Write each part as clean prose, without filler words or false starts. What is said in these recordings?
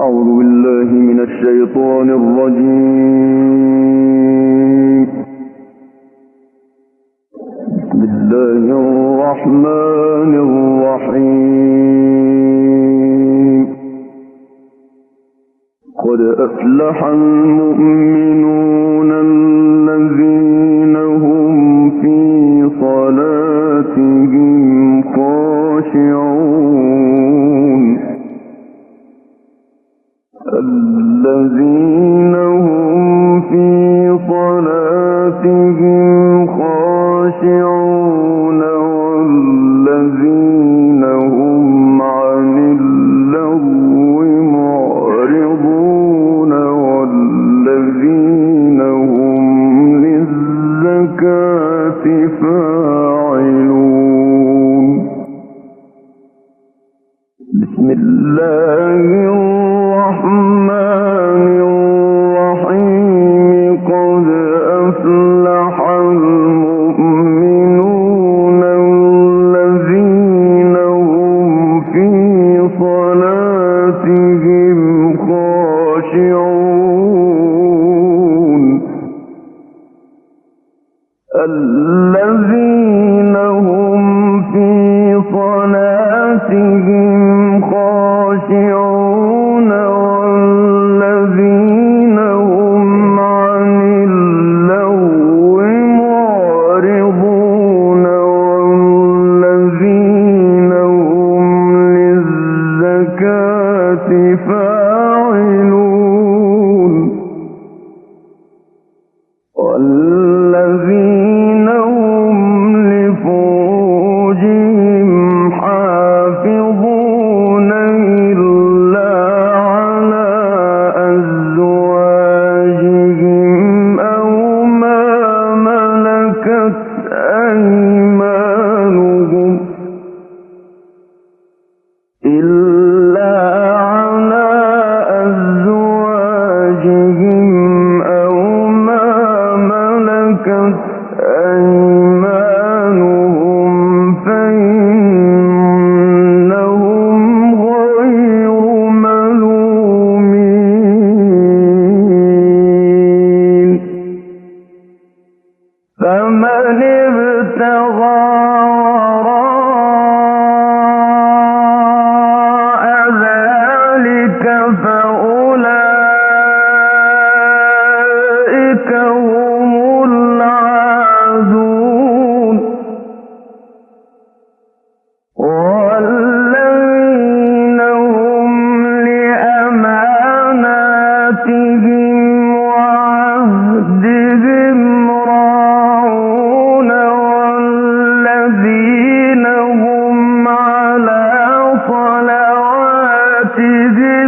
أعوذ بالله من الشيطان الرجيم. بسم الله الرحمن الرحيم. قد أفلح المؤمنون الذين هم في صلاتهم خاشعون الذين هم في صلاتهم خاشعون والذين هم عن اللغو معرضون والذين هم للزكاة فاعلون. بسم الله الرحمن الرحيم. قد أفلح المؤمنون الذين هم في صلاتهم خاشعون الذين هم في صلاتهم خاشعون والذين هم عن اللغو معرضون والذين هم للزكاة فاعلون والذين هم لفروجهم حافظون إلا على أزواجهم أو ما ملكت أيمانهم فإنهم غير ملومين. فمن ابتغى وراء ذلك فأولئك هم العادون والذين هم لأماناتهم وعهدهم راعون والذين هم على صلواتهم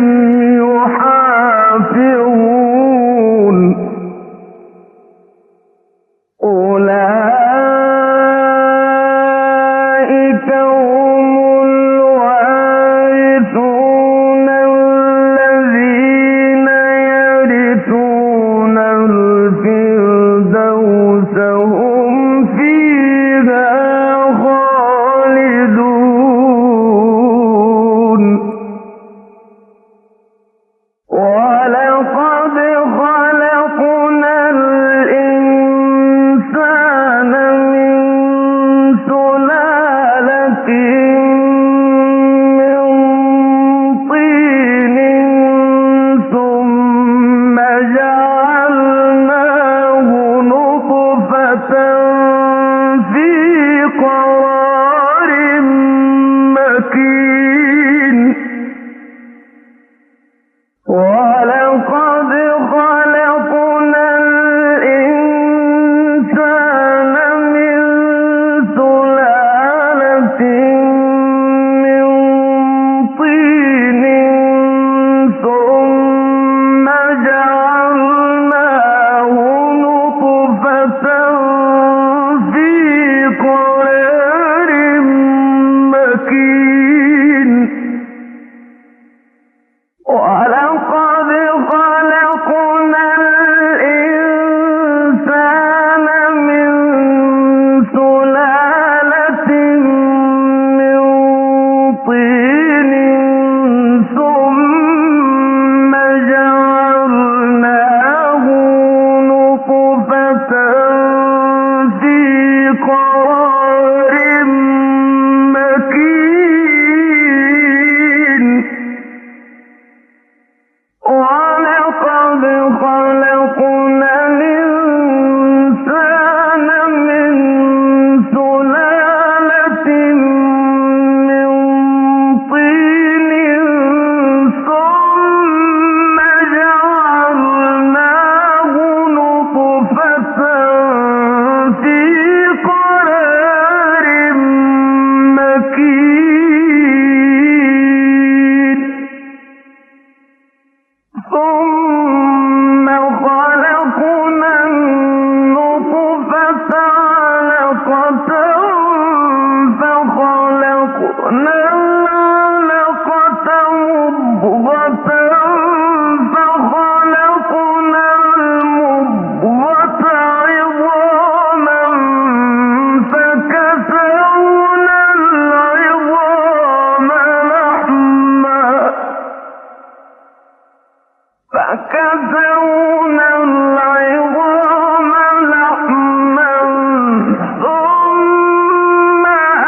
يحافظون. أولئك هم الوارثون الذين يرثون الفردوس هم فيها خالدون. ولقد خلقنا الإنسان من سلالة من طين ثم جعلناه نطفة في قرار مكين. ولقد خلقنا الإنسان من سلالة من طين ثم جعلناه نطفة في قرار مكين. ولقد خلقنا الإنسان من سلالة من طين ثم فكسونا العظام لحما ثم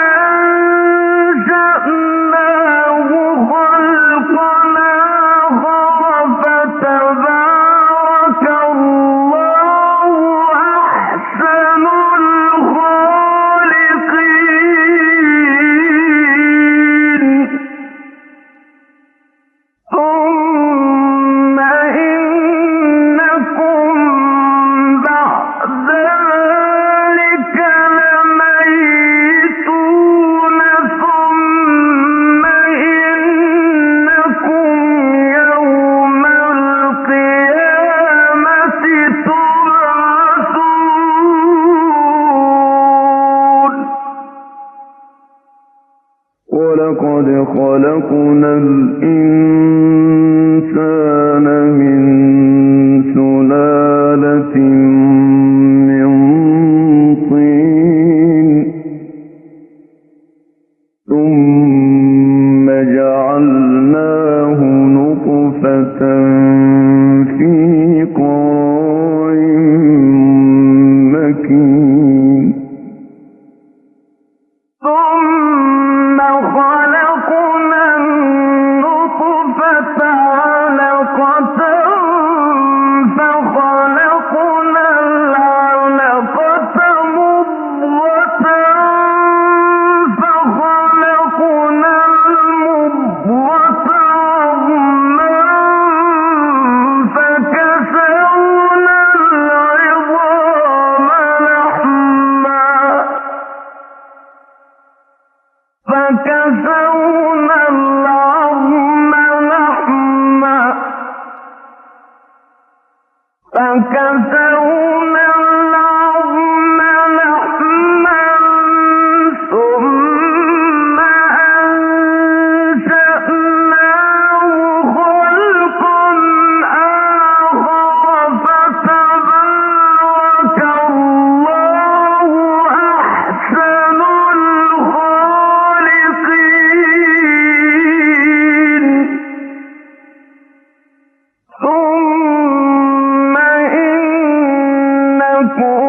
أنشأناه خلقا آخر فتبارك الله أحسن الخالقين ثم إنكم بعد ذلك لميتون ثم إنكم يوم القيامة تبعثون ولقد خلقنا الإنسان من سلالة من طين ثم جعلناه نطفة في قرار مكين ثم خلقنا النطفة علقة فخلقنا العلقة مضغة فخلقنا المضغة عظما فكسونا العظام لحما فكسونا العظم لحما ثم أنشأناه خلقا آخر فتبارك الله أحسن الخالقين ثم إنكم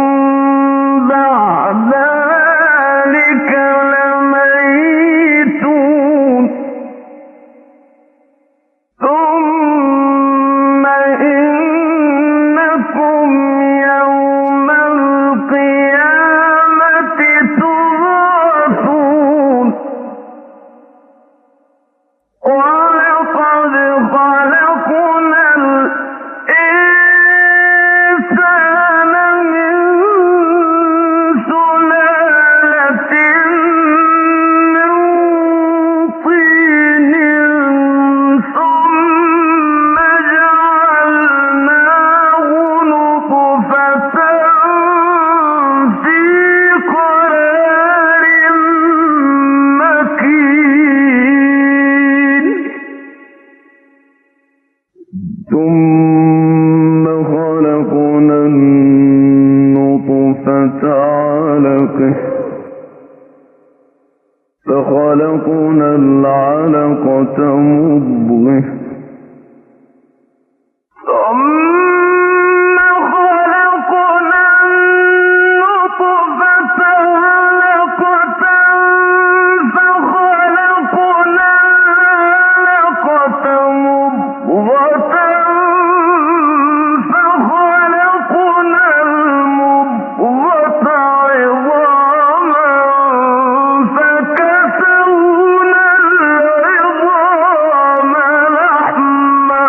بعد ذلك لميتون ثم إنكم يوم القيامة تبعثون ولقد خلقنا الإنسان من سلالة من طين ثم جعلناه نطفة في قرار مكين ثم خلقنا النطفة علقة فخلقنا العلقة مضغة ثم خلقنا النطفة علقة فخلقنا العلقة مضغة فخلقنا المضغة عظاما فكسونا العظام لحما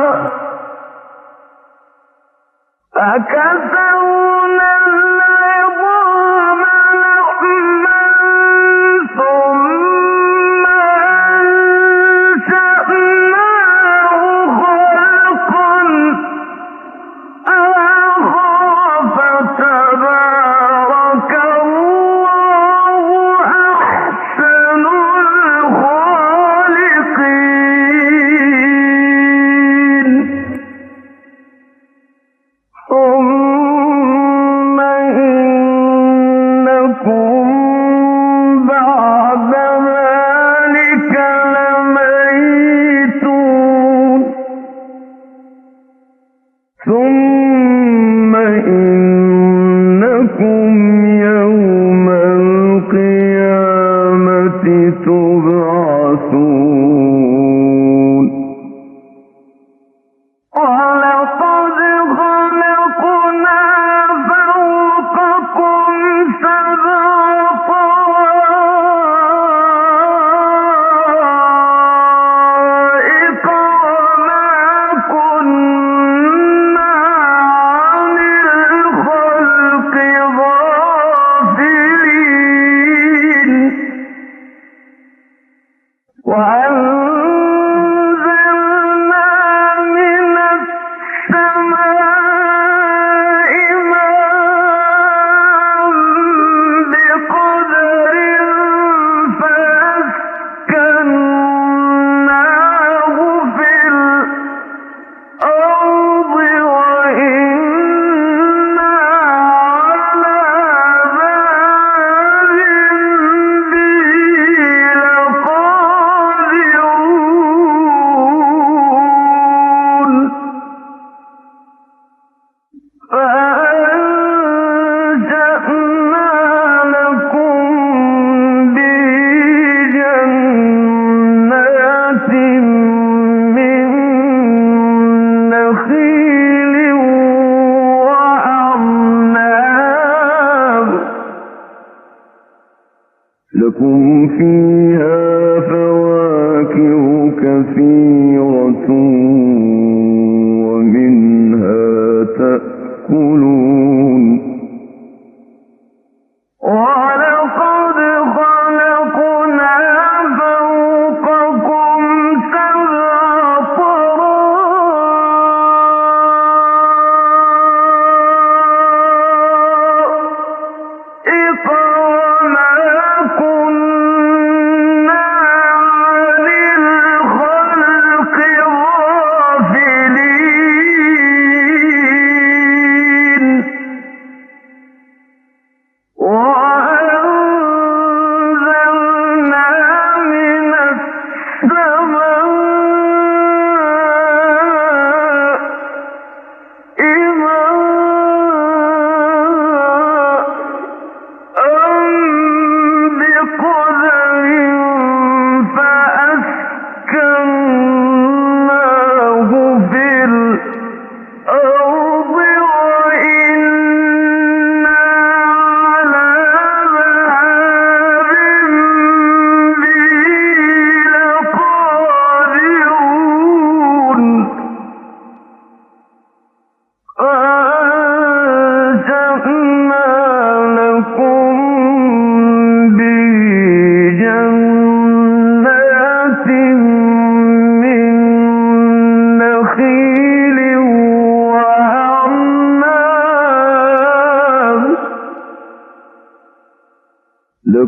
ثم أنشأناه خلقا آخر فتبارك الله أحسن الخالقين ثم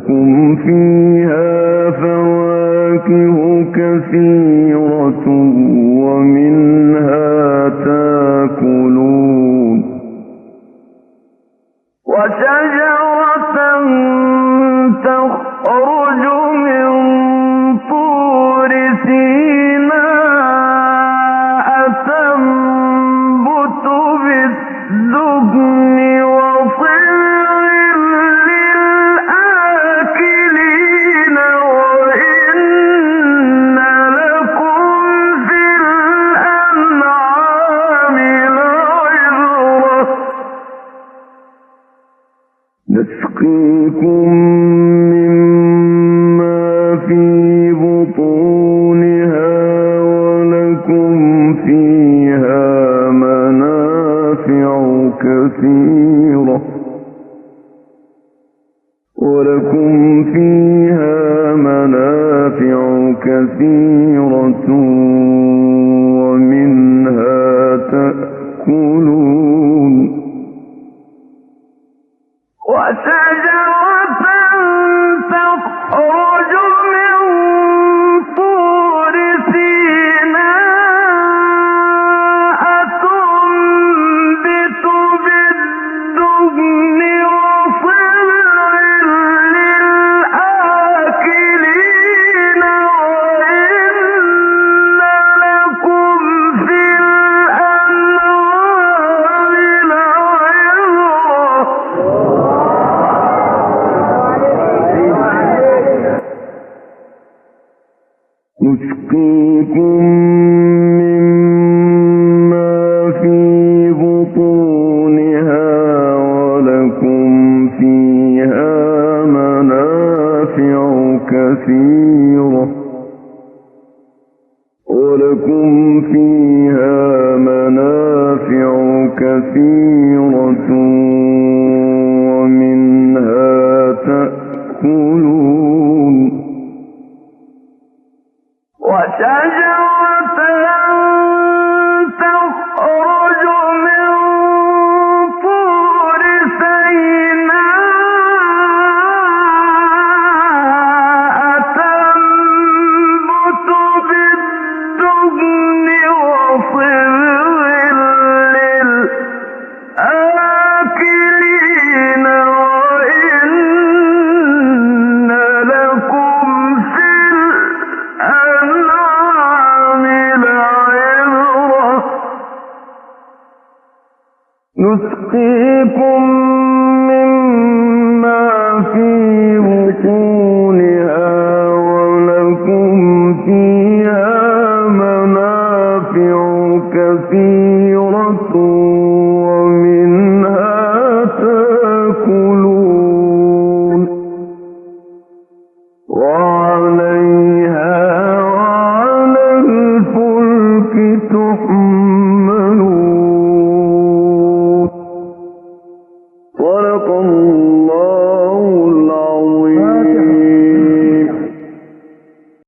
ولكم فيها فواكه كثيرة ومنها تاكلون وشجرة تخرج من طور سيناء تنبت بالدهن وصبغ للآكلين وإن لكم في الأنعام لعبرة نسقيكم مما في بطونها ولكم فيها منافع كثيرة ومنها تأكلون وشجرة تخرج من طور سيناء تنبت بالدهن وصبغ للآكلين وإن لكم في الأنعام لعبرة نسقيكم مما في بطونها ولكم فيها منافع كثيرة ومنها تأكلون وشجرة تخرج من طور سيناء تنبت بالدهن وصبغ للآكلين وإن لكم في الأنعام لعبرة نسقيكم مما في بطونها ولكم فيها منافع كثيرة ومنها تأكلون وعليها وعلى الفلك تحملون صدق الله